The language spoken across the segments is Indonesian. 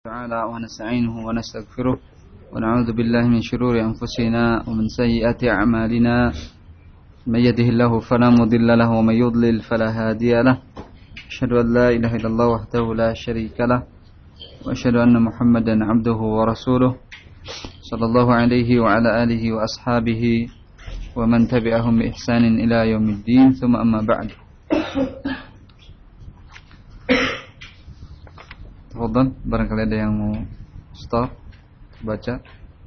تعالى ونستعينه ونستغفره ونعوذ بالله من شرور أنفسنا ومن سيئات أعمالنا. من يهده الله فلا مضل له ومن يضلل فلا هادي له. أشهد أن لا إله إلا الله وحده لا شريك له وأشهد أن محمدا عبده ورسوله صلى الله عليه وعلى آله وأصحابه ومن تبعهم بإحسان إلى يوم الدين. ثم أما بعد. Tafadhal, barangkali ada yang mau start baca.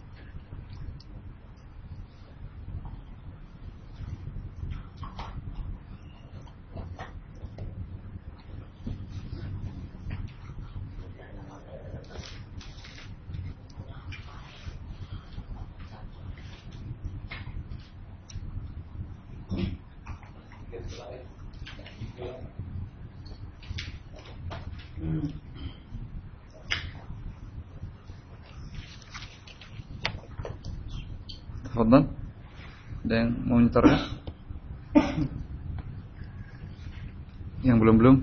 Tafadhal. Ada yang mau nyetornya? Yang belum?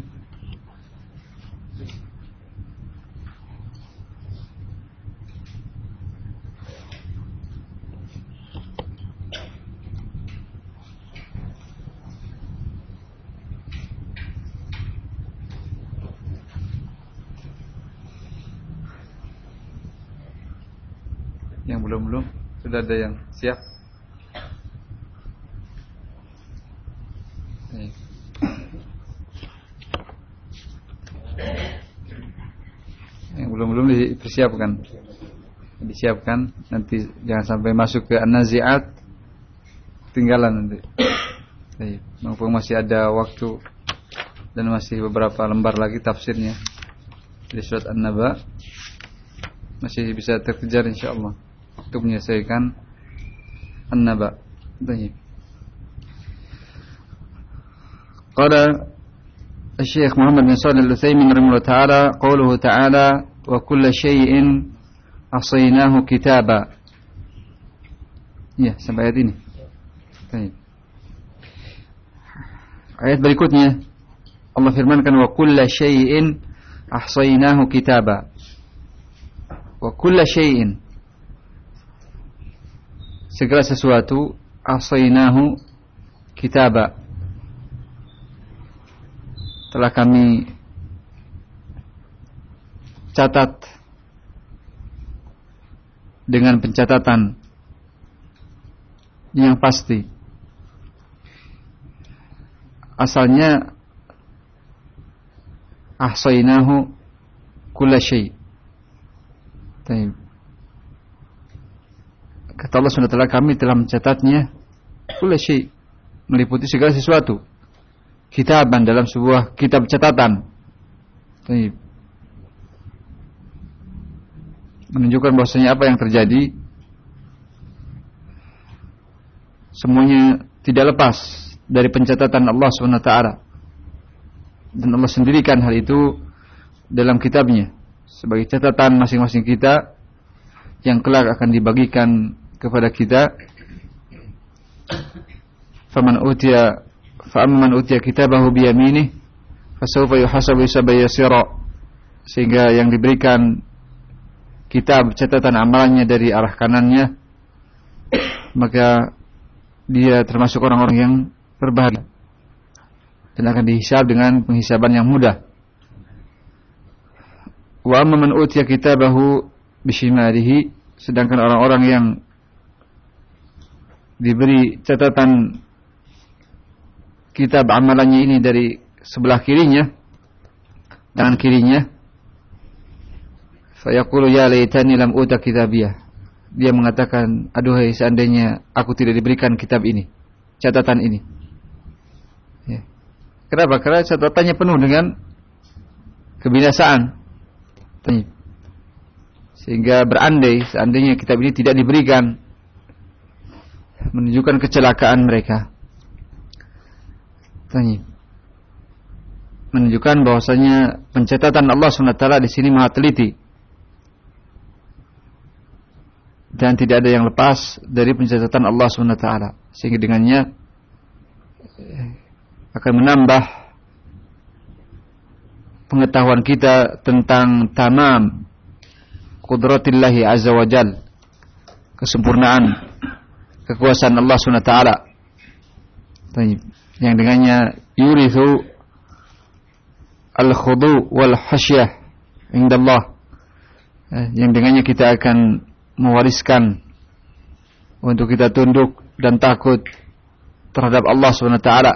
Yang belum? Sudah ada yang siap? Yang belum disiapkan. Nanti jangan sampai masuk ke An-Nazi'at tinggalan nanti. Mumpung masih ada waktu dan masih beberapa lembar lagi tafsirnya di surat An-Naba, masih bisa terkejar insyaallah untuk menyelesaikan An-Naba. Baik. Qala Syekh Muhammad bin Shalih Al-Utsaimin rahimahullah taala, qauluhu ta'ala wa kullu syai'in ahsaynahu kitaba. Ya, sampai ayat ini. Baik. Ayat berikutnya Allah firmankan wa kullu syai'in ahsaynahu kitaba. Wa kullu syai'in, segala sesuatu, ahsaynahu kitaba, telah kami catat dengan pencatatan yang pasti. Asalnya ahsaynahu kulla syai'. Kata Allah SWT, kami telah mencatatnya kulla syai', meliputi segala sesuatu, kitaban, dalam sebuah kitab catatan. Menunjukkan bahwasanya apa yang terjadi semuanya tidak lepas dari pencatatan Allah SWT, dan Allah sendirikan hal itu dalam kitabnya sebagai catatan masing-masing kita yang kelak akan dibagikan kepada kita. Faman utiya kitabahu biyaminih fasawfa yuhasabu hisaban yasira, sehingga yang diberikan kitab catatan amalannya dari arah kanannya, maka dia termasuk orang-orang yang berbahagia dan akan dihisab dengan penghisaban yang mudah. Wa amma man utiya kitabahu bishimalihi, sedangkan orang-orang yang diberi catatan kitab amalannya ini dari sebelah kirinya, tangan kirinya, fayaqulu ya laitani lam uta kitabiyah, dia mengatakan, aduhai seandainya aku tidak diberikan kitab ini, catatan ini. Ya. Kenapa? Karena catatannya penuh dengan kebinasaan, sehingga berandai seandainya kitab ini tidak diberikan, menunjukkan kecelakaan mereka. Menunjukkan bahwasanya pencatatan Allah SWT di sini maha teliti dan tidak ada yang lepas dari pencatatan Allah SWT, sehingga dengannya akan menambah pengetahuan kita tentang tamam qudratillahi azza wa jal, kesempurnaan kekuasaan Allah Subhanahu wa taala. Yang dengannya yurithu al-khudu wal khasyah indallah. Yang dengannya kita akan mewariskan untuk kita tunduk dan takut terhadap Allah Subhanahu wa taala.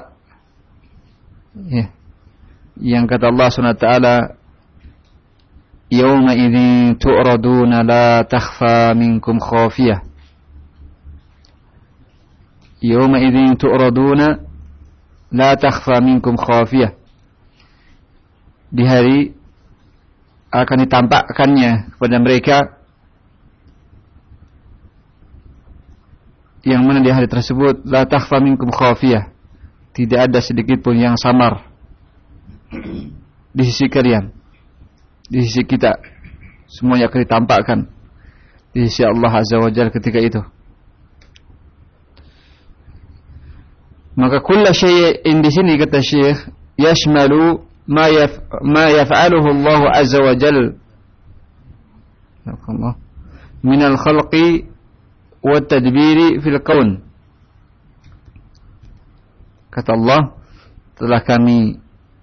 Yang kata Allah Subhanahu wa taala, "Yauma idzin tu'raduna la takhfa minkum khafiyah." Yauma idzin tu'raduna la takhfa minkum khafiyah. Di hari akan ditampakkannya kepada mereka, yang mana di hari tersebut la takhfa minkum khafiyah, tidak ada sedikit pun yang samar di sisi kalian, di sisi kita. Semuanya akan ditampakkan di sisi Allah Azza wa Jalla ketika itu. Maka kullu syai'in di sini kata Syekh yashmalu ma yaf'aluhu Allah Azza wa Jalla min al-khalqi wa tadbiri fil kaun. Kata Allah, telah kami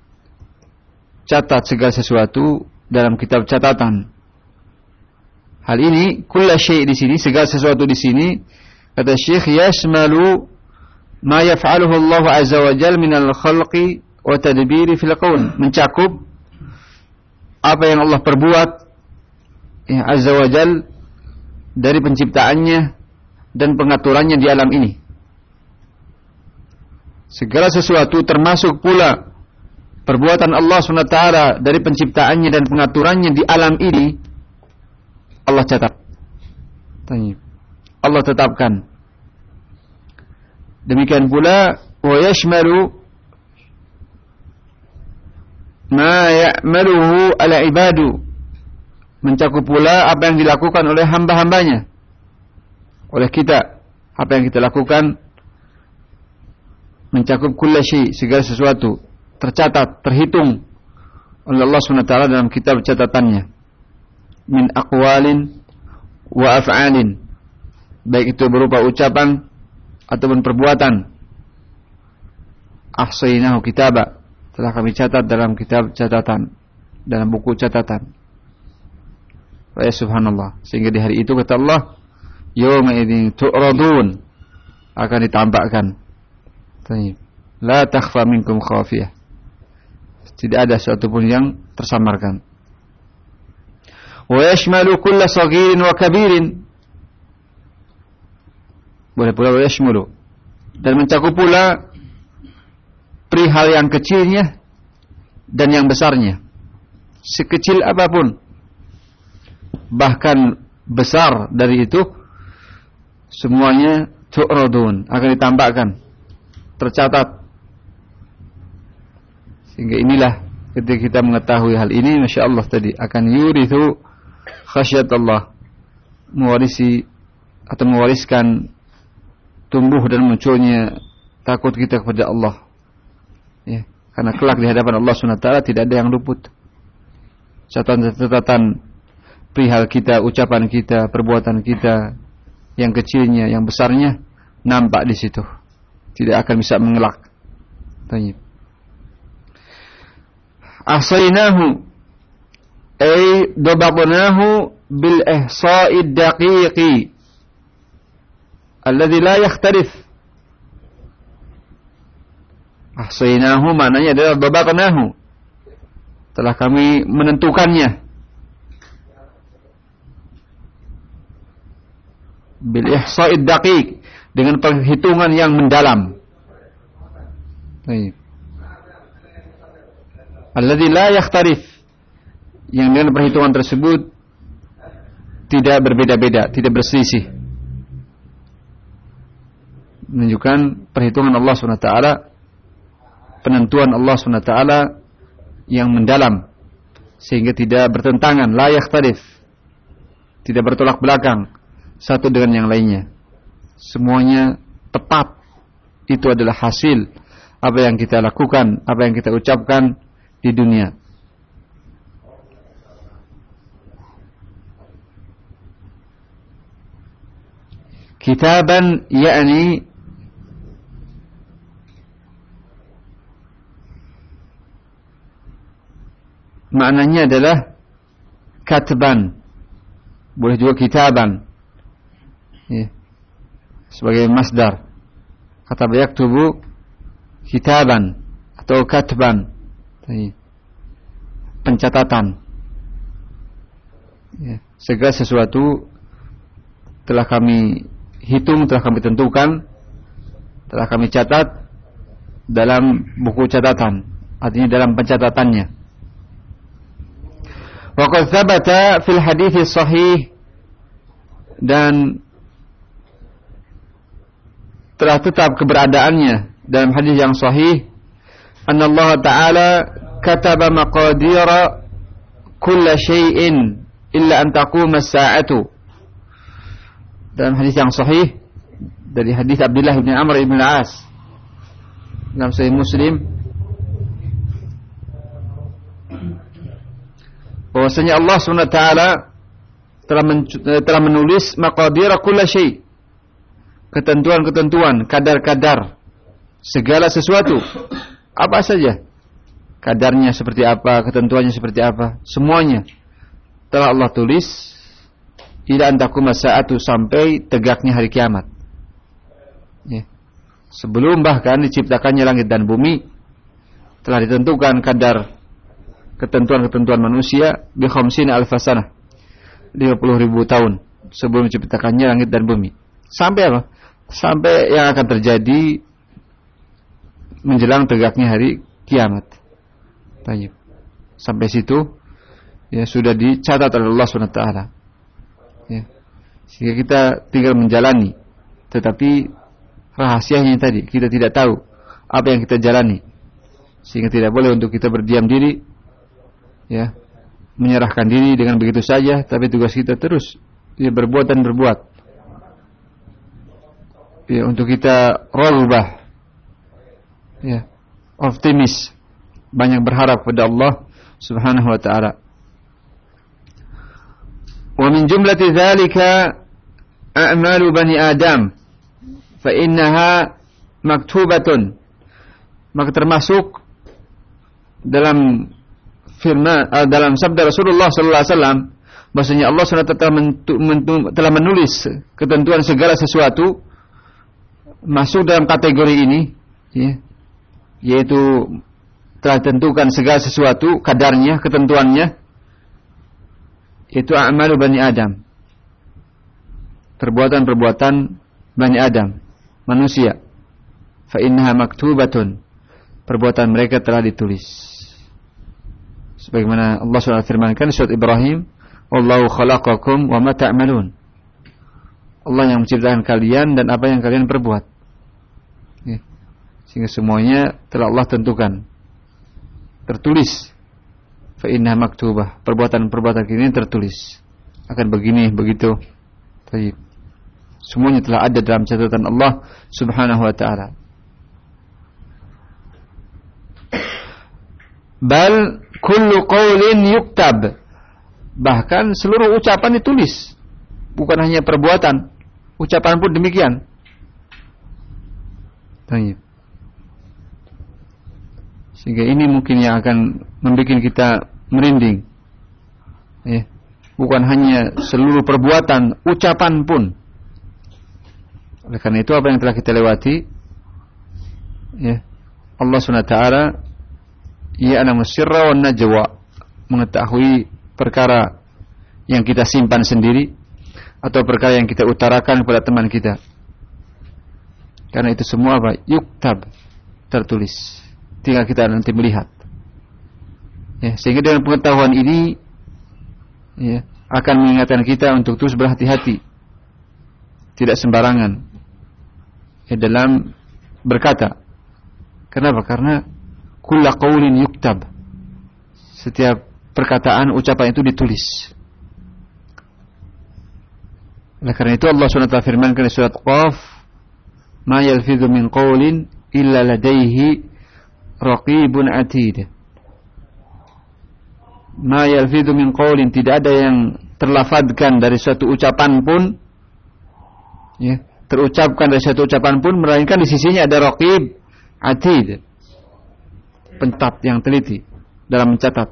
catat segala sesuatu dalam kitab catatan. Hal ini kullu syai' di sini, segala sesuatu di sini kata Syekh yashmalu ma yaf'aluhu Allah Azza wa Jalla min al-khalqi wa tadbiri fil kaun, mencakup apa yang Allah perbuat Azza wa Jalla dari penciptaannya dan pengaturannya di alam ini. Segala sesuatu termasuk pula perbuatan Allah SWT dari penciptaannya dan pengaturannya di alam ini, Allah catat. Allah tetapkan. Demikian pula wa yashmalu ma ya'maluhu ala ibadu, mencakup pula apa yang dilakukan oleh hamba-hambanya, oleh kita. Apa yang kita lakukan mencakup kulla syai', segala sesuatu tercatat, terhitung oleh Allah SWT dalam kitab catatannya, min aqwalin wa af'alin, baik itu berupa ucapan ataupun perbuatan. Ahsaynahu kitaba, telah kami catat dalam kitab catatan, dalam buku catatan. Wa subhanallah, sehingga di hari itu kata Allah, yauma idzin tu'radun, akan ditampakkan. La takhfa minkum khafiyah, tidak ada sesuatu pun yang tersamarkan. Wa yashmalu kulla saghirin wa kabirin, boleh pula wa yashmalu, dan mencakup pula perihal yang kecilnya dan yang besarnya, sekecil apapun bahkan besar dari itu, semuanya tu'radun, akan ditampakkan, tercatat. Sehingga inilah ketika kita mengetahui hal ini, Masya Allah tadi, akan yurithu khasyatullah, mewarisi atau mewariskan tumbuh dan munculnya takut kita kepada Allah. Ya, karena kelak di hadapan Allah SWT tidak ada yang luput. Catatan perihal kita, ucapan kita, perbuatan kita, yang kecilnya, yang besarnya, nampak di situ. Tidak akan bisa mengelak. Tayyib. Ahsaynahu ay dabaqnahu bil ihsa'id daqiqi alladhi la yakhtalif. Ahsaynahu maknanya adalah dabaqnahu, telah kami menentukannya, bil ihsa'id daqiq, dengan perhitungan yang mendalam. Baik. Alladzi la yakhtarif, yang dengan perhitungan tersebut tidak berbeda-beda, tidak berselisih. Menunjukkan perhitungan Allah SWT, penentuan Allah SWT yang mendalam, sehingga tidak bertentangan, la yakhtarif, tidak bertolak belakang satu dengan yang lainnya. Semuanya tepat. Itu adalah hasil apa yang kita lakukan, apa yang kita ucapkan di dunia. Kitaban yakni maknanya adalah katban, boleh juga kitaban, ya, sebagai masdar. Kataba yaktubu kitaban atau katban, pencatatan. Ya, segala sesuatu telah kami hitung, telah kami tentukan, telah kami catat dalam buku catatan, artinya dalam pencatatannya. Wa qad thabata fil hadits sahih, dan telah tetap keberadaannya dalam hadis yang sahih, anna Allah Ta'ala kataba maqadira kulla syai'in illa an taquma as-sa'atu. Dalam hadis yang sahih dari hadis Abdullah bin Amr bin Al-As dalam Sahih Muslim, bahwasanya Allah SWT telah menulis maqadira kulla syai', ketentuan-ketentuan, kadar-kadar segala sesuatu, apa saja kadarnya seperti apa, ketentuannya seperti apa, semuanya telah Allah tulis ila antakuma sa'atu, sampai tegaknya hari kiamat. Ya. Sebelum bahkan diciptakannya langit dan bumi, telah ditentukan kadar ketentuan-ketentuan manusia bi khamsina alf sanah, 50.000 tahun sebelum diciptakannya langit dan bumi. Sampai apa? Sampai yang akan terjadi menjelang tegaknya hari kiamat. Tayyib. Sampai situ ya sudah dicatat oleh Allah SWT. Ya. Sehingga kita tinggal menjalani, tetapi rahasianya tadi kita tidak tahu apa yang kita jalani, sehingga tidak boleh untuk kita berdiam diri, ya, menyerahkan diri dengan begitu saja. Tapi tugas kita terus ya, berbuat dan berbuat, ya, untuk kita raghbah, ya, optimis, banyak berharap pada Allah Subhanahu wa ta'ala. Wa min jumlati dzalika a'malu bani Adam fa innaha maktubatun. Maka termasuk dalam firman, dalam sabda Rasulullah sallallahu alaihi wasallam, bahwasanya Allah SWT telah menulis ketentuan segala sesuatu, masuk dalam kategori ini, ya, yaitu telah tentukan segala sesuatu kadarnya, ketentuannya. Itu a'malu bani Adam, perbuatan-perbuatan bani Adam, manusia. Fa innaha maktubatun, perbuatan mereka telah ditulis. Sebagaimana Allah SWT firmankan di surat Ibrahim, wallahu khalaqakum wa ma ta'malun. Allah yang menciptakan kalian dan apa yang kalian perbuat, ya. Sehingga semuanya telah Allah tentukan, tertulis. Fa innaha maktubah, perbuatan-perbuatan ini tertulis, akan begini begitu. Baik. Semuanya telah ada dalam catatan Allah Subhanahu wa ta'ala. Bal kullu qawlin yuktab, bahkan seluruh ucapan ditulis, bukan hanya perbuatan, ucapan pun demikian. Baik. Sehingga ini mungkin yang akan membuat kita merinding, ya. Bukan hanya seluruh perbuatan, ucapan pun. Oleh karena itu apa yang telah kita lewati, ya, Allah SWT ya'lamu sirra wan najwa, mengetahui perkara yang kita simpan sendiri atau perkara yang kita utarakan kepada teman kita. Karena itu semua apa? Yuktab, tertulis. Tinggal kita nanti melihat. Ya, sehingga dengan pengetahuan ini, ya, akan mengingatkan kita untuk terus berhati-hati, tidak sembarangan, ya, dalam berkata. Kenapa? Karena kulla qaulin yuktab, setiap perkataan, ucapan itu ditulis. Oleh karena itu Allah SWT firmankan di surat Qaf, ma yalfidhu min qaulin illa ladaihi raqibun atid. Ma yalfidhu min qaulin, tidak ada yang terlafadzkan dari suatu ucapan pun, ya, terucapkan dari satu ucapan pun, melainkan di sisinya ada raqib atid, pencatat yang teliti dalam mencatat.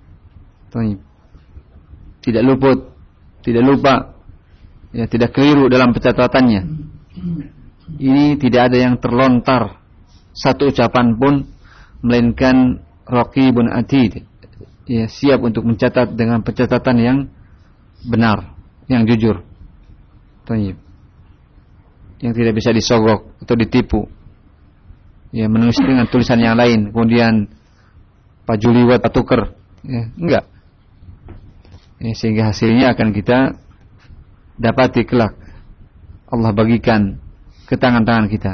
Tidak luput, tidak lupa, ya, tidak keliru dalam pencatatannya. Ini tidak ada yang terlontar satu ucapan pun, melainkan raqibun atid, ya, siap untuk mencatat dengan pencatatan yang benar, yang jujur, yang tidak bisa disogok atau ditipu, ya, menulis dengan tulisan yang lain kemudian Pak Juliwat Pak Tuker, ya, enggak, ya, sehingga hasilnya akan kita dapati kelak Allah bagikan ke tangan-tangan kita.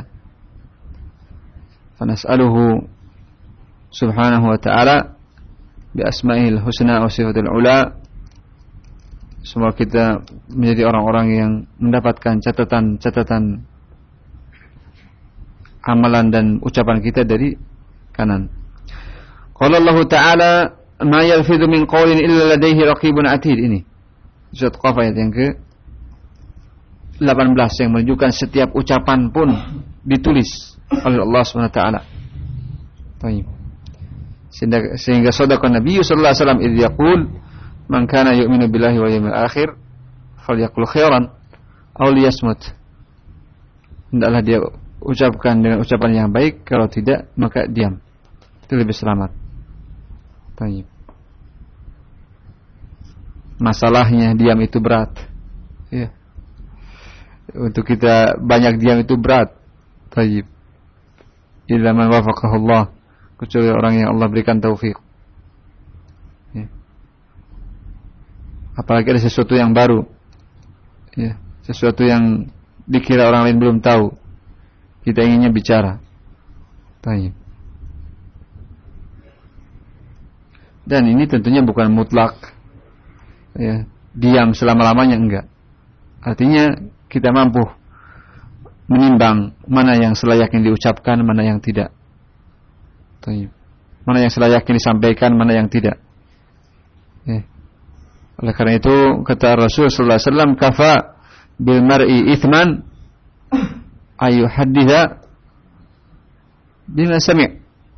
Fanas'aluhu subhanahu wa ta'ala bi asma'il husna wa sifatil ula, semoga kita menjadi orang-orang yang mendapatkan catatan amalan dan ucapan kita dari kanan. Qala Allah Ta'ala ma yalfidhu min qawlin illa ladayhi raqibun atid. Ini surat Qaf ayat yang ke 18 yang menunjukkan setiap ucapan pun ditulis oleh Allah Subhanahu wa taala. Baik. Sehingga sadaqan Nabi sallallahu alaihi wasallam idz yaqul man kana yu'minu billahi wal yawmil akhir falyaqul khairan aw liyasmut. Hendaklah dia ucapkan dengan ucapan yang baik, kalau tidak maka diam. Itu lebih selamat. Baik. Masalahnya diam itu berat. Ya. Untuk kita banyak diam itu berat. Baik. Illa man wafaqahu Allah, kecuali orang yang Allah berikan taufik. Ya. Apalagi ada sesuatu yang baru, ya, sesuatu yang dikira orang lain belum tahu, kita inginnya bicara. Baik. Dan ini tentunya bukan mutlak, ya, diam selama-lamanya, enggak. Artinya kita mampu menimbang mana yang selayaknya diucapkan, mana yang tidak. Mana yang selayaknya disampaikan, mana yang tidak. Oleh karena itu kata Rasul sallallahu alaihi wasallam, kafa bil mar'i ithman ayu haditha bima sami'.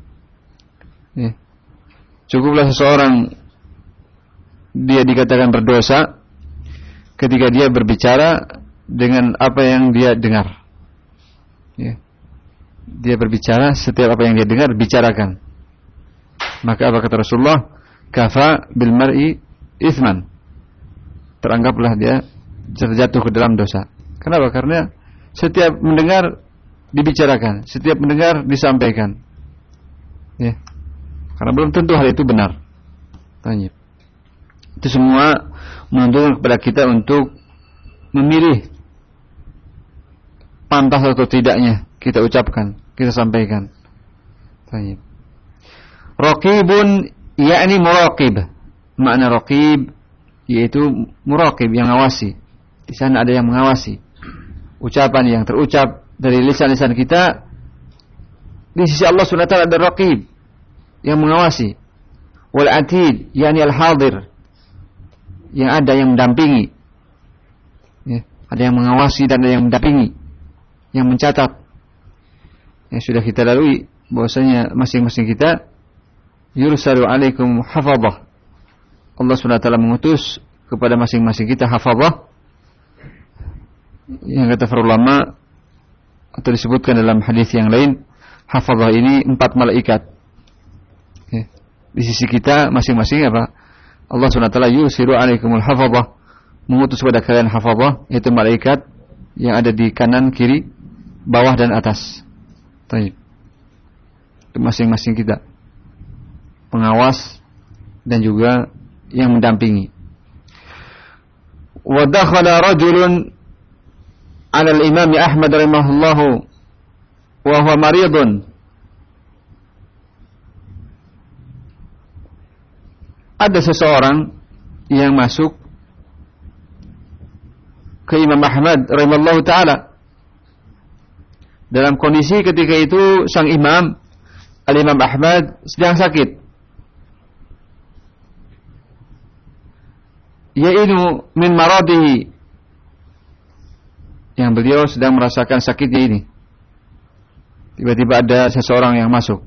Cukuplah seseorang dia dikatakan berdosa ketika dia berbicara dengan apa yang dia dengar. Ya. Dia berbicara, setiap apa yang dia dengar bicarakan. Maka apa kata Rasulullah? Kafa bil mar'i itsman. Teranggaplah dia terjatuh ke dalam dosa. Kenapa? Karena setiap mendengar dibicarakan, setiap mendengar disampaikan. Ya. Karena belum tentu hal itu benar. Tanya. Itu semua menuntut kepada kita untuk memilih pantas atau tidaknya kita ucapkan, kita sampaikan. Baik. Raqibun yakni muraqib. Makna raqib yaitu muraqib, yang mengawasi. Di sana ada yang mengawasi ucapan yang terucap dari lisan-lisan kita. Di sisi Allah Subhanahu wa taala ada raqib yang mengawasi. Wal atid yakni al-hadir, yang ada yang mendampingi. Ya, ada yang mengawasi dan ada yang mendampingi, yang mencatat. Yang sudah kita lalui bahwasanya masing-masing kita yursalu alaikum hafadhah. Allah SWT mengutus kepada masing-masing kita hafadhah, yang kata para ulama atau disebutkan dalam hadis yang lain, hafadhah ini 4 malaikat. Ya, di sisi kita masing-masing apa? Allah SWT yursilu alaikumul hafadhah, mengutus kepada kalian hafadhah, yaitu malaikat yang ada di kanan, kiri, bawah dan atas. Baik. Itu masing-masing kita, pengawas dan juga yang mendampingi. Wa dakhala rajulun 'ala al-Imam Ahmad rahimahullahu wa huwa maridun. Ada seseorang yang masuk ke Imam Ahmad rahimahullahu taala dalam kondisi ketika itu sang imam Al-Imam Ahmad sedang sakit. Ya'inu min maradihi, yang beliau sedang merasakan sakitnya ini. Tiba-tiba ada seseorang yang masuk.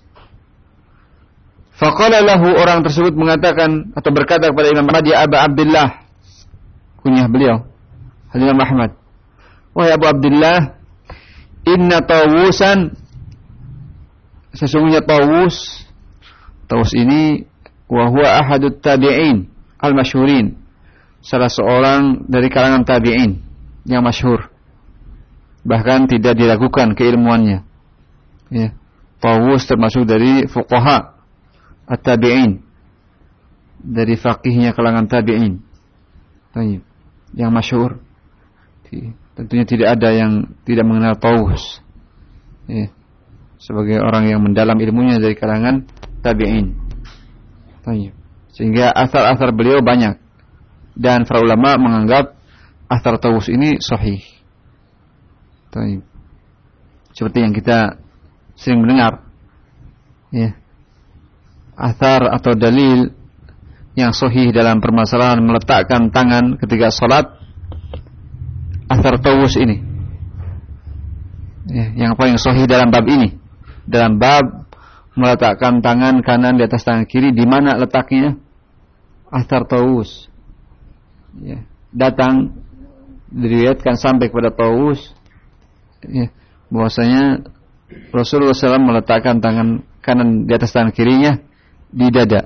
Faqala lahu, orang tersebut mengatakan atau berkata kepada Imam Ahmad, ya Aba Abdullah, kunyah beliau Imam Ahmad, wahai Abu Abdullah, inna Tawusan, sesungguhnya Tawus ini wa huwa ahadut tabi'in al-masyhurin, salah seorang dari kalangan tabi'in yang masyhur, bahkan tidak diragukan keilmuannya. Ya. Tawus termasuk dari fuqaha at-tabi'in, dari faqihnya kalangan tabi'in. Yang masyhur. Tentunya tidak ada yang tidak mengenal Tawus. Ya. Sebagai orang yang mendalam ilmunya dari kalangan tabi'in. Sehingga athar-athar beliau banyak. Dan para ulama menganggap athar Tawus ini sahih. Seperti yang kita sering mendengar. Ya. Athar atau dalil yang sahih dalam permasalahan meletakkan tangan ketika salat, athar Tawus ini. Ya, yang paling sahih dalam bab ini. Dalam bab meletakkan tangan kanan di atas tangan kiri, di mana letaknya? Athar Tawus. Ya, datang diriwayatkan sampai kepada Tawus, ya, bahwasanya Rasulullah SAW meletakkan tangan kanan di atas tangan kirinya di dada.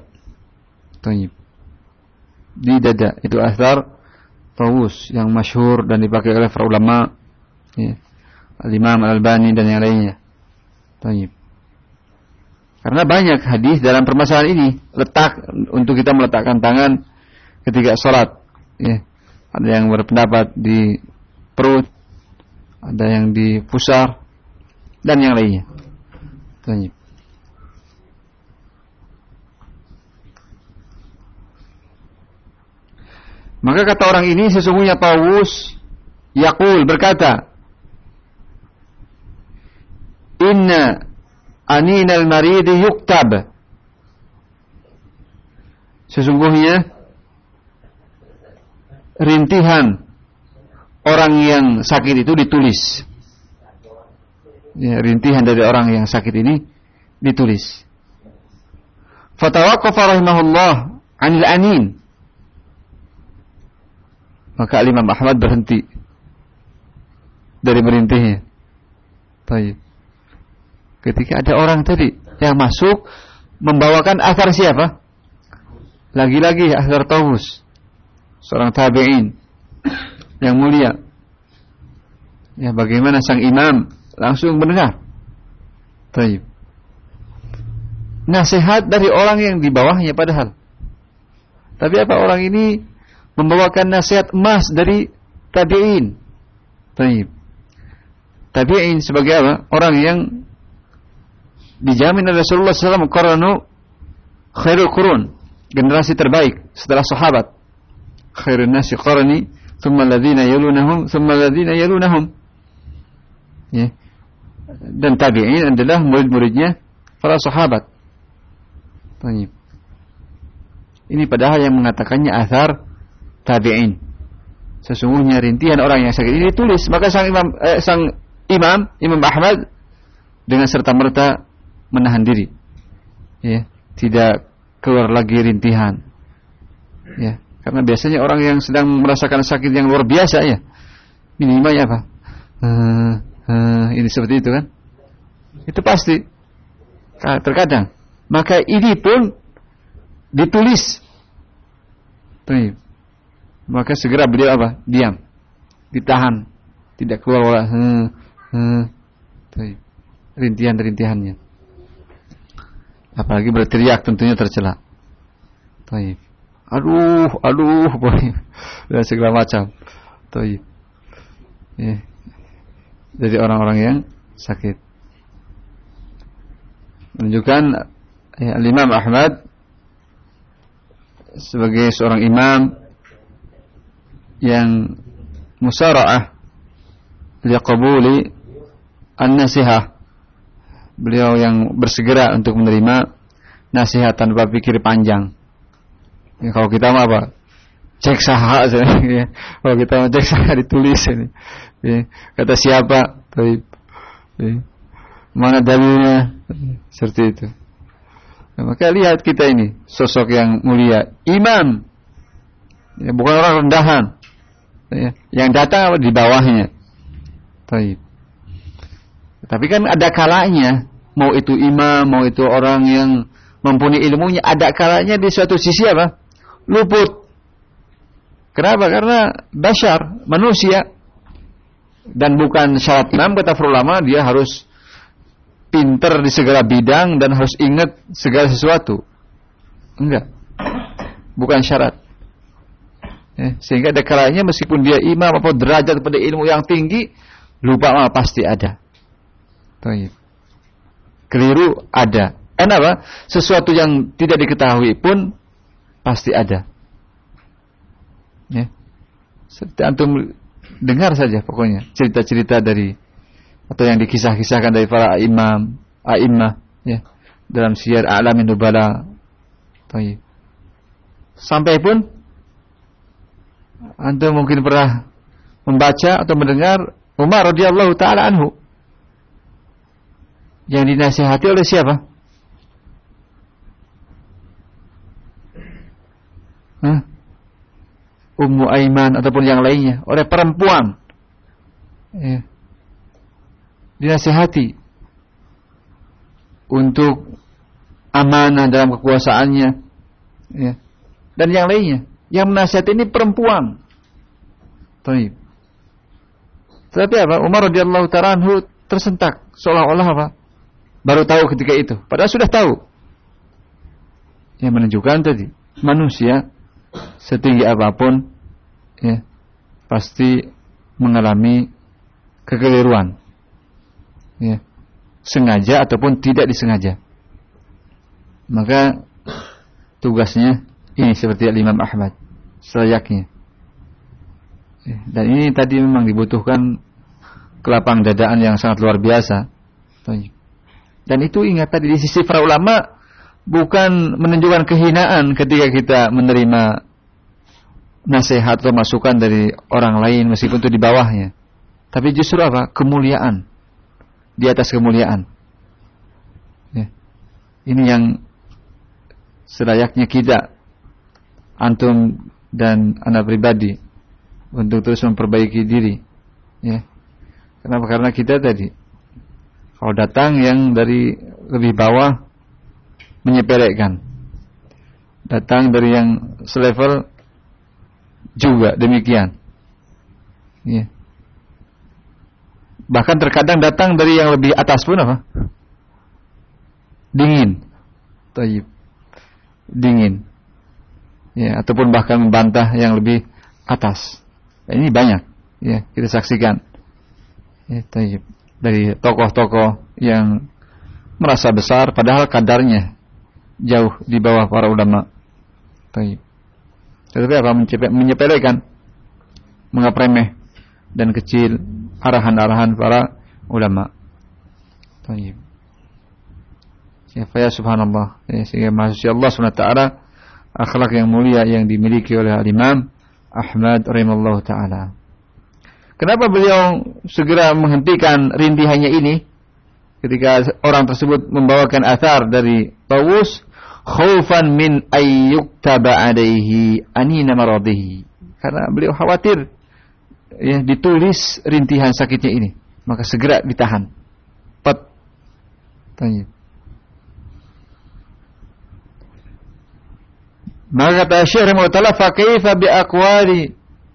Di dada. Itu athar Tawus yang masyhur dan dipakai oleh para ulama, ya, Al-Imam Al-Albani dan yang lainnya. Karena banyak hadis dalam permasalahan ini, letak untuk kita meletakkan tangan ketika sholat. Ya. Ada yang berpendapat di perut, ada yang di pusar, dan yang lainnya. Maka kata orang ini, sesungguhnya Tawus yaqul, berkata, inna aninal maridi yuktab, sesungguhnya rintihan orang yang sakit itu ditulis. Ya, rintihan dari orang yang sakit ini ditulis. Fatawaqqafa rahimahullah 'anil anin. Maka Imam Ahmad berhenti dari merintihnya. Baik. Ketika ada orang tadi yang masuk membawakan athar siapa? Lagi-lagi athar Tawus, seorang tabi'in yang mulia. Ya, bagaimana sang imam langsung mendengar. Baik. Nasihat dari orang yang di bawahnya padahal. Tapi apa, orang ini membawakan nasihat emas dari tabi'in. Baik. Tabi'in sebagai apa? Orang yang dijamin oleh Rasulullah SAW qarnu khairul qurun, generasi terbaik setelah sahabat. Khairun nasi qarni, thumma alladhina yalunahum, thumma alladhina yalunahum. Ya. Dan tabi'in adalah murid-muridnya para sahabat. Baik. Ini padahal yang mengatakannya athar tabi'in. Sesungguhnya rintihan orang yang sakit ini ditulis. Maka sang Imam Ahmad dengan serta-merta menahan diri, ya, tidak keluar lagi rintihan, ya, karena biasanya orang yang sedang merasakan sakit yang luar biasa, ya, minimalnya apa? Ini seperti itu kan? Itu pasti. Terkadang. Maka ini pun ditulis. Maka segera beliau apa? Diam, ditahan, tidak keluar rintihan-rintihannya. Apalagi berteriak tentunya tercela. Taib. Aduh, boleh. Dan segala macam. Taib. Ya. Jadi orang-orang yang sakit. Menunjukkan ya, Imam Ahmad sebagai seorang imam yang musara'ah liqabuli an-nasihah. Beliau yang bersegera untuk menerima nasihat tanpa pikir panjang. Ya, kalau kita mah apa? Cek saha, ya. Kalau kita mau cek saha ditulis ini. Ya. Kata siapa? Taib. Ya. Mana dalilnya? Seperti itu. Nah, maka lihat kita ini sosok yang mulia, imam, ya, bukan orang rendahan, ya, yang datang di bawahnya. Taib. Tapi kan ada kalanya, mau itu imam, mau itu orang yang mempunyai ilmunya, ada kalanya di suatu sisi apa? Luput. Kenapa? Karena bashar, manusia, dan bukan syarat imam kata para ulama dia harus pinter di segala bidang dan harus ingat segala sesuatu. Enggak. Bukan syarat. Ya, sehingga ada kalanya meskipun dia imam atau derajat pada ilmu yang tinggi, lupa pasti ada. Taib. Keliru ada. Kenapa? Sesuatu yang tidak diketahui pun pasti ada. Ya. Seperti antum dengar saja pokoknya cerita-cerita dari atau yang dikisah-kisahkan dari para a'immah ya dalam Siyar A'lamin Nubala. Taib. Sampai pun antum mungkin pernah membaca atau mendengar Umar radhiyallahu taala anhu yang dinasihati oleh siapa? Ummu Aiman ataupun yang lainnya oleh perempuan. Ya. Dinasihati untuk amanah dalam kekuasaannya, ya. Dan yang lainnya. Yang menasihati ini perempuan. Taib. Tapi apa? Umar radhiyallahu ta'ala anhu tersentak seolah-olah apa? Baru tahu ketika itu. Padahal sudah tahu. Yang menunjukkan tadi manusia setinggi apapun, ya, pasti mengalami kekeliruan. Ya, sengaja ataupun tidak disengaja. Maka tugasnya ini seperti Imam Ahmad selayaknya. Ya, dan ini tadi memang dibutuhkan kelapang dadaan yang sangat luar biasa. Dan itu ingat tadi di sisi para ulama bukan menunjukkan kehinaan ketika kita menerima nasihat atau masukan dari orang lain meskipun itu di bawahnya. Tapi justru apa? Kemuliaan. Di atas kemuliaan. Ya. Ini yang selayaknya kita, antum dan anak pribadi, untuk terus memperbaiki diri. Ya. Kenapa? Karena kita tadi, kalau datang yang dari lebih bawah, menyepelekan. Datang dari yang selevel, juga demikian. Ya. Bahkan terkadang datang dari yang lebih atas pun apa? Dingin. Taib. Dingin. Ya, ataupun bahkan membantah yang lebih atas. Nah, ini banyak. Ya, kita saksikan. Ya, taib. Dari tokoh-tokoh yang merasa besar padahal kadarnya jauh di bawah para ulama. Taib. Tetapi apa? Menyepelekan, menganggap remeh dan kecil arahan-arahan para ulama. Taib. Ya subhanallah. Ya, sehingga manusia Allah SWT akhlak yang mulia yang dimiliki oleh Imam Ahmad rahimallahu taala. Kenapa beliau segera menghentikan rintihannya ini ketika orang tersebut membawakan athar dari Tawus khaufan min ayyuktaba alaihi anina maradihi, karena beliau khawatir ya ditulis rintihan sakitnya ini, maka segera ditahan. Tanya. Maka kata Syekh rahimahullah fa kaifa bi aqwali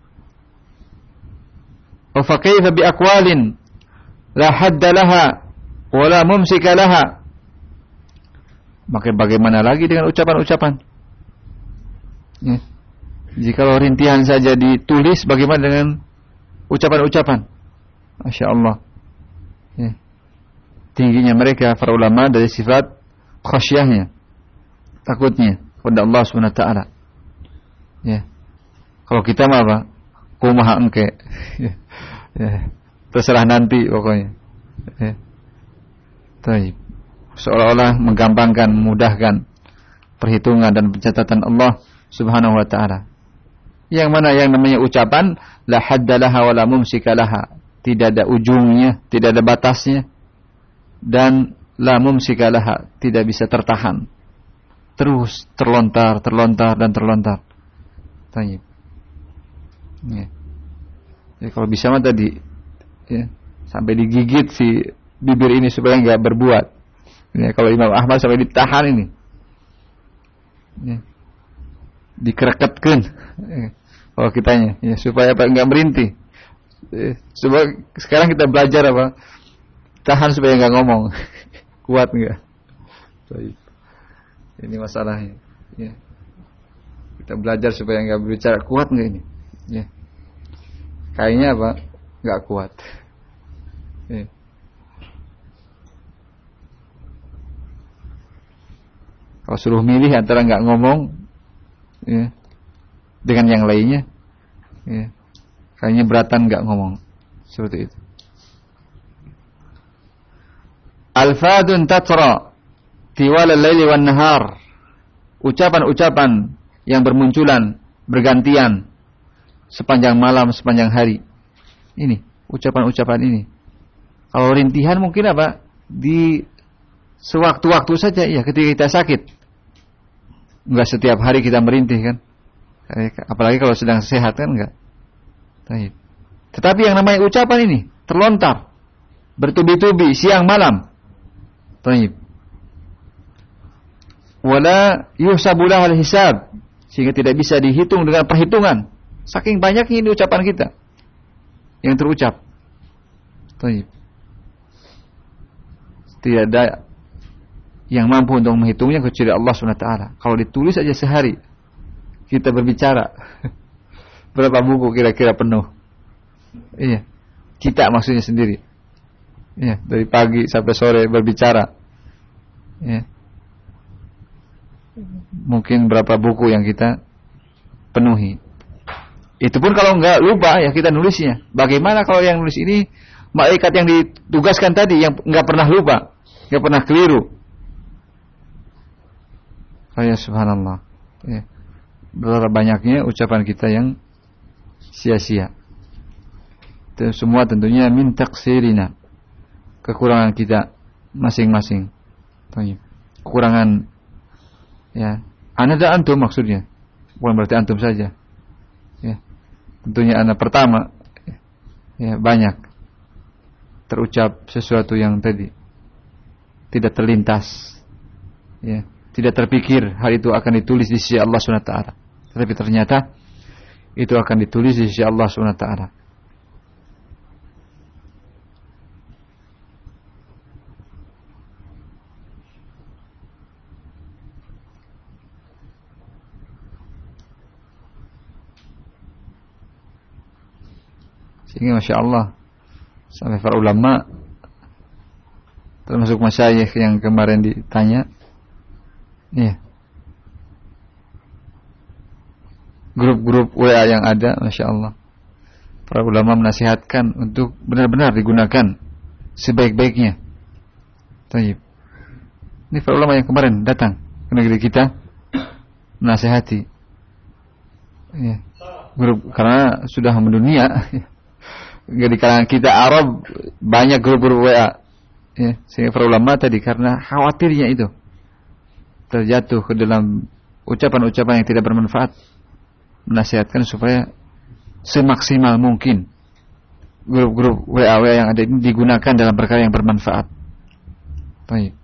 wa fa kaifa bi aqwalin la hadda laha wa la mumsika laha. Maka bagaimana lagi dengan ucapan-ucapan? Ya. Jikalau rintihan saja ditulis, bagaimana dengan ucapan-ucapan? Masya Allah. Ya. Tingginya mereka para ulama dari sifat khasyahnya, takutnya kepada Allah Subhanahu wa taala. Ya. Kalau kita mah apa? Kumaha engke. Ya. Terserah nanti pokoknya. Ya. Taib. Seolah-olah menggampangkan, memudahkan perhitungan dan pencatatan Allah Subhanahu wa taala. Yang mana yang namanya ucapan la hadda laha wa la mumsika laha. tidak ada ujungnya, tidak ada batasnya, dan la mumsika laha, tidak bisa tertahan. Terus terlontar dan terlontar. Tanya. Ya. Jadi kalau bisa mah tadi ya, sampai digigit si bibir ini supaya enggak berbuat. Ya, kalau Imam Ahmad sampai ditahan ini. Ya. Dikereketkan. Ya. Kalau kitanya ya supaya apa enggak merintih. Ya. Sekarang kita belajar apa? Tahan supaya enggak ngomong. Kuat enggak? Baik. Ini masalahnya. Ya. Kita belajar supaya enggak berbicara, kuat enggak ini? Ya. Kayaknya apa? Enggak kuat. Ya. Kalau suruh milih antara enggak ngomong ya, dengan yang lainnya, ya, kayaknya beratan enggak ngomong. Seperti itu. Alfadun tatra tiwal al-laili wan nahar. Ucapan-ucapan yang bermunculan, bergantian sepanjang malam, sepanjang hari. Ini, ucapan-ucapan ini. Kalau rintihan mungkin apa? Di sewaktu-waktu saja, ya ketika kita sakit. Enggak setiap hari kita merintih kan. Apalagi kalau sedang sehat kan enggak. Tetapi yang namanya ucapan ini terlontar, bertubi-tubi siang malam. Wala yuhsabu lahal hisab, sehingga tidak bisa dihitung dengan perhitungan. Saking banyaknya ini ucapan kita yang terucap. Tidak ada yang mampu untuk menghitungnya kecuali Allah SWT. Kalau ditulis saja sehari kita berbicara, berapa buku kira-kira penuh? Iya, kita maksudnya sendiri. Iya, dari pagi sampai sore berbicara. Iya. Mungkin berapa buku yang kita penuhi. Itu pun kalau enggak lupa ya kita nulisnya. Bagaimana kalau yang nulis ini malaikat yang ditugaskan tadi yang enggak pernah lupa, enggak pernah keliru. Ya subhanallah. Ya. Berapa banyaknya ucapan kita yang sia-sia. Itu semua tentunya min taqsirina. Kekurangan kita masing-masing. Kekurangan ya, ana dan antum maksudnya. Bukan berarti antum saja. Ya. Tentunya ana pertama ya banyak terucap sesuatu yang tadi tidak terlintas. Ya, tidak terpikir hal itu akan ditulis di sisi Allah SWT. Tetapi ternyata itu akan ditulis di sisi Allah SWT. Sehingga Masya Allah sampai para ulama termasuk masyayikh yang kemarin ditanya ya, grup-grup WA yang ada Masya Allah para ulama menasihatkan untuk benar-benar digunakan sebaik-baiknya. Ini para ulama yang kemarin datang ke negeri kita menasihati ya, grup karena sudah mendunia. Di kalangan kita Arab banyak grup-grup WA ya, sehingga para ulama tadi karena khawatirnya itu terjatuh ke dalam ucapan-ucapan yang tidak bermanfaat menasihatkan supaya semaksimal mungkin grup-grup WA yang ada ini digunakan dalam perkara yang bermanfaat. Baik.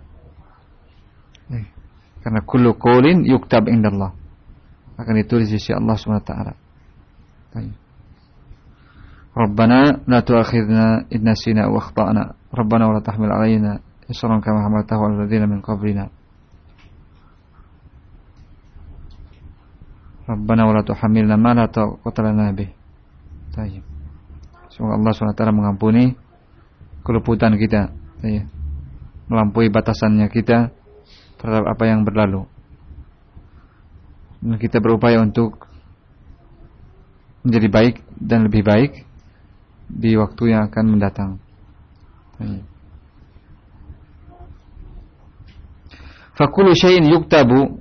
Karena kullu qaulin yuktab indallah, akan ditulis di sisi Allah SWT. Baik. Rabbana la tu'akhidna in nasina wa akhtana. Rabbana wa la tahmil 'alaina isran kama hamaltahu 'alal ladzina min qablina. Rabbana wa la tuhammilna ma la taqata lana bih. Baik. Semoga Allah SWT mengampuni keluputan kita, ya. Melampaui batasannya kita terhadap apa yang berlalu. Dan kita berupaya untuk menjadi baik dan lebih baik di waktu yang akan mendatang. Fa kullu syai'in yuktabu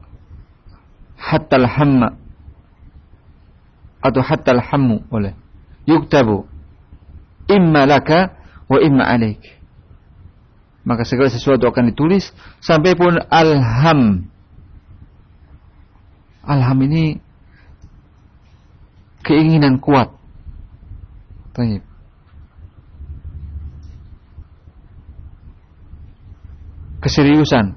hatta al-hamma atau hatta al-hammu boleh. yuktabu imma laka wa imma alaik. Maka segala sesuatu akan ditulis sampai pun alham. Alham ini keinginan kuat. Baik. Keseriusan.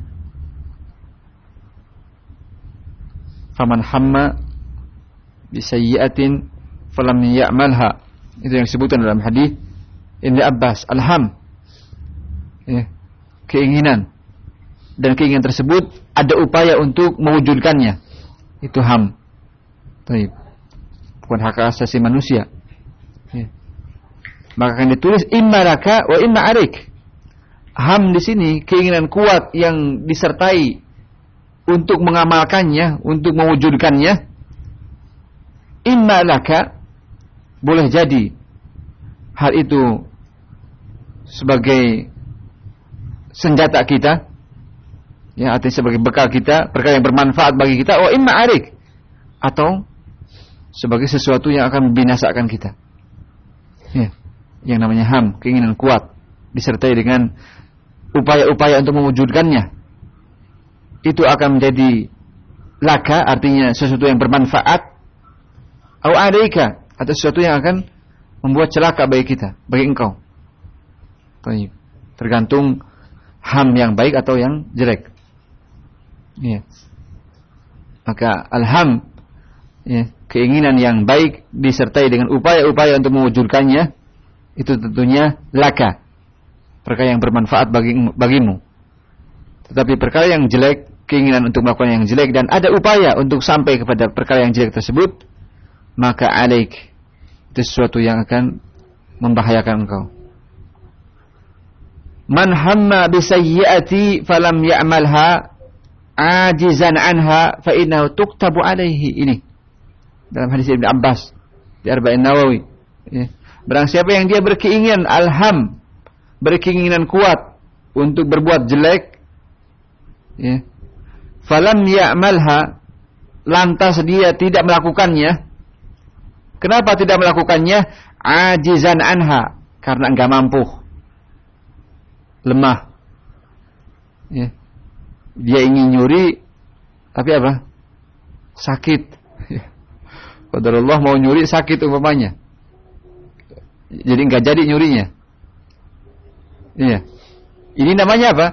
Faman hamma bisayyi'atin falam ya'malha. Itu yang disebutkan dalam hadis Ibnu Abbas. Alham. Ya. Keinginan. Dan keinginan tersebut ada upaya untuk mewujudkannya. Itu ham. Baik. Bukan hak asasi manusia. Ya. Maka akan ditulis imma laka wa imma alaik. Ham di sini keinginan kuat yang disertai untuk mengamalkannya, untuk mewujudkannya. Imma laka, boleh jadi hal itu sebagai senjata kita, ya, artinya sebagai bekal kita, perkara yang bermanfaat bagi kita. Oh, imma alaik, atau sebagai sesuatu yang akan membinasakan kita. Ya, yang namanya ham, keinginan kuat disertai dengan upaya-upaya untuk mewujudkannya. Itu akan menjadi laka, artinya sesuatu yang bermanfaat, au alaika, atau sesuatu yang akan membuat celaka bagi kita, bagi engkau. Tergantung ham yang baik atau yang jelek. Ya. Maka alham, ya, keinginan yang baik disertai dengan upaya-upaya untuk mewujudkannya, itu tentunya laka, perkara yang bermanfaat bagimu. Tetapi perkara yang jelek, keinginan untuk melakukan yang jelek dan ada upaya untuk sampai kepada perkara yang jelek tersebut, maka alaik, itu sesuatu yang akan membahayakan engkau. Man hamma bisayyi'ati falam ya'malha ajizan anha fa innahu tuktabu alaihi. Ini dalam hadis Ibnu Abbas di Arba'in Nawawi, ya. Barang siapa yang dia berkeinginan alham, berkeinginan kuat untuk berbuat jelek, ya, falam ya'malha, lantas dia tidak melakukannya. Kenapa tidak melakukannya? Ajizan anha, karena enggak mampu, lemah, ya. Dia ingin nyuri, tapi apa? Sakit. Qadarullah mau nyuri sakit umpamanya, jadi enggak jadi nyurinya. Iya. Ini namanya apa?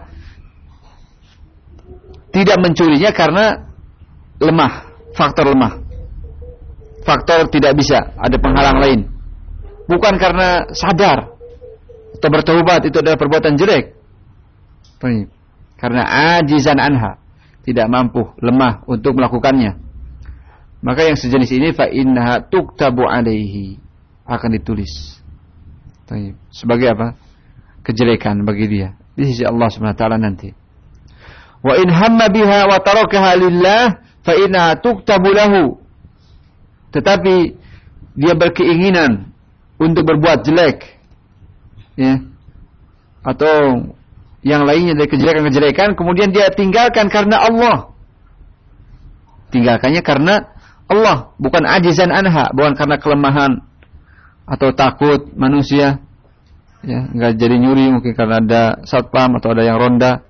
Tidak mencurinya karena lemah, faktor lemah. Faktor tidak bisa, ada penghalang lain. Bukan karena sadar atau bertaubat itu adalah perbuatan jelek. Karena ajizan anha, tidak mampu, lemah untuk melakukannya. Maka yang sejenis ini fa innaha tuktabu alaihi, akan ditulis sebagai apa? Kejelekan bagi dia di sisi Allah Subhanahu wa taala nanti. Wa in hamma biha wa tarakaha lillah fa innaha tuktabu lahu. Tetapi dia berkeinginan untuk berbuat jelek, ya, atau yang lainnya dari kejelekan-kejelekan, kemudian dia tinggalkan karena Allah. Tinggalkannya karena Allah, bukan ajizan anha, bukan karena kelemahan atau takut manusia, ya, enggak jadi nyuri mungkin karena ada satpam atau ada yang ronda,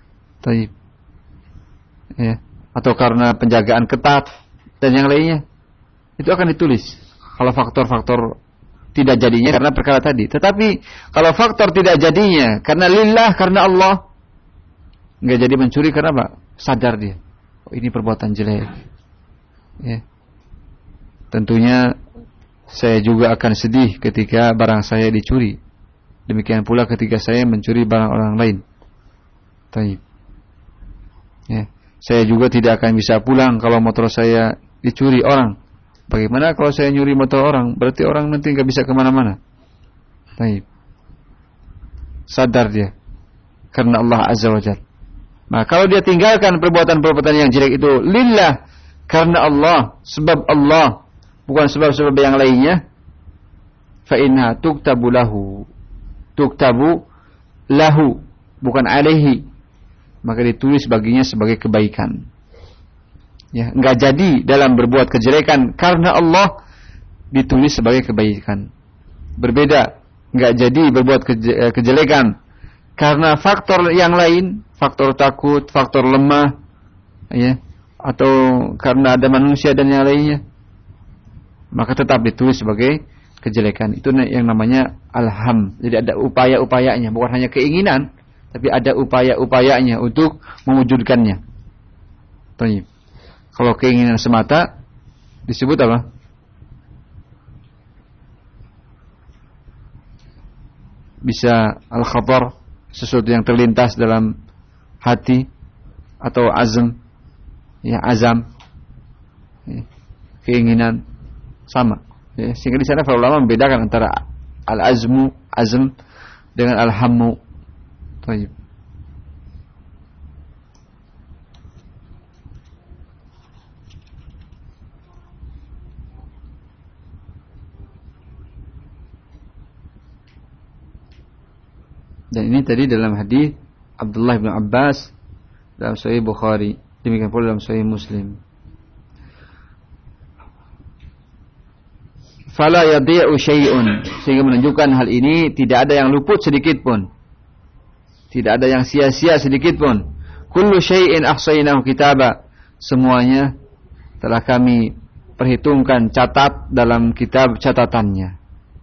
ya, atau karena penjagaan ketat dan yang lainnya. Itu akan ditulis kalau faktor-faktor tidak jadinya karena perkara tadi. Tetapi kalau faktor tidak jadinya karena lillah, karena Allah, enggak jadi mencuri karena apa? Sadar dia, oh, ini perbuatan jelek, ya. Tentunya saya juga akan sedih ketika barang saya dicuri. Demikian pula ketika saya mencuri barang orang lain. Taib. Ya, saya juga tidak akan bisa pulang kalau motor saya dicuri orang. Bagaimana kalau saya nyuri motor orang? Berarti orang nanti nggak bisa kemana-mana. Taib. Sadar dia karena Allah Azza wa Jalla. Nah, kalau dia tinggalkan perbuatan-perbuatan yang jelek itu lillah, karena Allah, sebab Allah, bukan sebab-sebab yang lainnya, fa inna tuktabu lahu. Tuktabu lahu, bukan alaihi. Maka ditulis baginya sebagai kebaikan. Ya, enggak jadi dalam berbuat kejelekan karena Allah, ditulis sebagai kebaikan. berbeda, nggak jadi berbuat kejelekan karena faktor yang lain, faktor takut, faktor lemah, ya, atau karena ada manusia dan yang lainnya, maka tetap ditulis sebagai kejelekan. Itu yang namanya alham. Jadi ada upaya-upayanya, bukan hanya keinginan, tapi ada upaya-upayanya untuk mewujudkannya. Baik. Kalau keinginan semata disebut apa? Bisa al-khatar, sesuatu yang terlintas dalam hati, atau azam, ya, azam, ya, keinginan sama. Ya, sehingga di sana para ulama membedakan antara al-azmu, azm, dengan al-hammu. Baik. Dan ini tadi dalam hadis Abdullah bin Abbas dalam Sahih Bukhari, demikian pula dalam Sahih Muslim. Fala yadhi'u syai'un, sehingga menunjukkan hal ini tidak ada yang luput sedikit pun. Tidak ada yang sia-sia sedikit pun. Kullu syai'in ahsaynahu kitaba, semuanya telah kami perhitungkan, catat dalam kitab catatannya.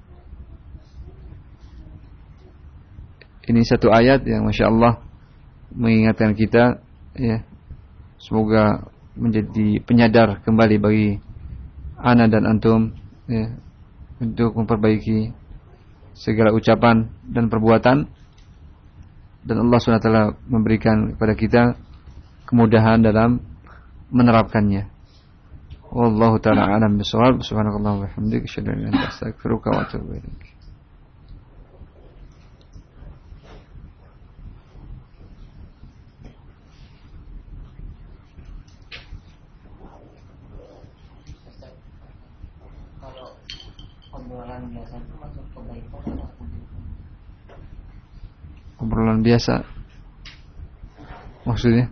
Ini satu ayat yang Masya Allah mengingatkan kita, ya, semoga menjadi penyadar kembali bagi ana dan antum, ya, untuk memperbaiki segala ucapan dan perbuatan, dan Allah SWT memberikan kepada kita kemudahan dalam menerapkannya. Wallahu ta'ala a'lam bishawab. Subhanakallah wa bihamdika asyhadu an la ilaha illa anta astaghfiruka wa atubu ilaik. Obrolan biasa maksudnya?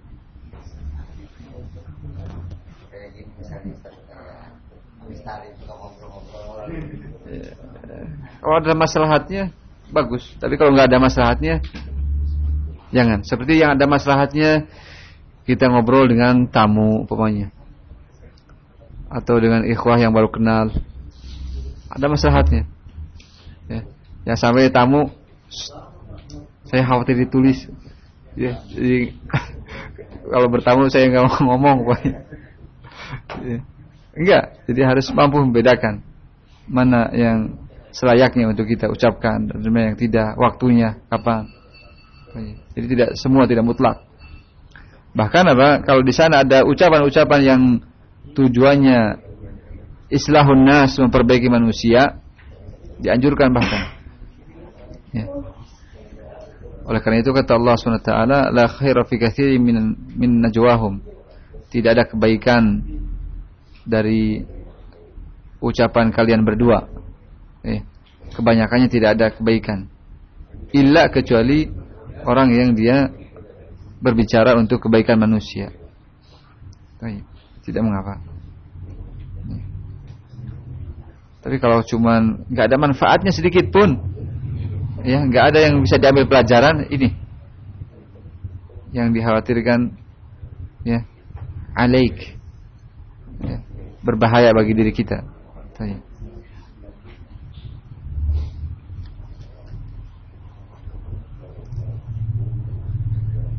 Kalau ada maslahatnya bagus, tapi kalau nggak ada maslahatnya jangan. Seperti yang ada maslahatnya kita ngobrol dengan tamu umpamanya, atau dengan ikhwah yang baru kenal, ada maslahatnya, ya. Yang sampai tamu, saya khawatir ditulis, ya. Jadi kalau bertamu saya nggak mau ngomong, ya. Enggak. Jadi harus mampu membedakan mana yang selayaknya untuk kita ucapkan dan mana yang tidak, waktunya kapan. Jadi semua tidak mutlak. Bahkan kalau di sana ada ucapan-ucapan yang tujuannya islahun nas, memperbaiki manusia, dianjurkan bahkan. Ya. Oleh karena itu kata Allah SWT, la khaira fi katsirin min najwahum, tidak ada kebaikan dari ucapan kalian berdua. Kebanyakannya tidak ada kebaikan, illa kecuali orang yang dia berbicara untuk kebaikan manusia. Tidak mengapa. Tapi kalau cuman nggak ada manfaatnya sedikit pun, ya, nggak ada yang bisa diambil pelajaran, ini yang dikhawatirkan, ya, alaik, ya, berbahaya bagi diri kita.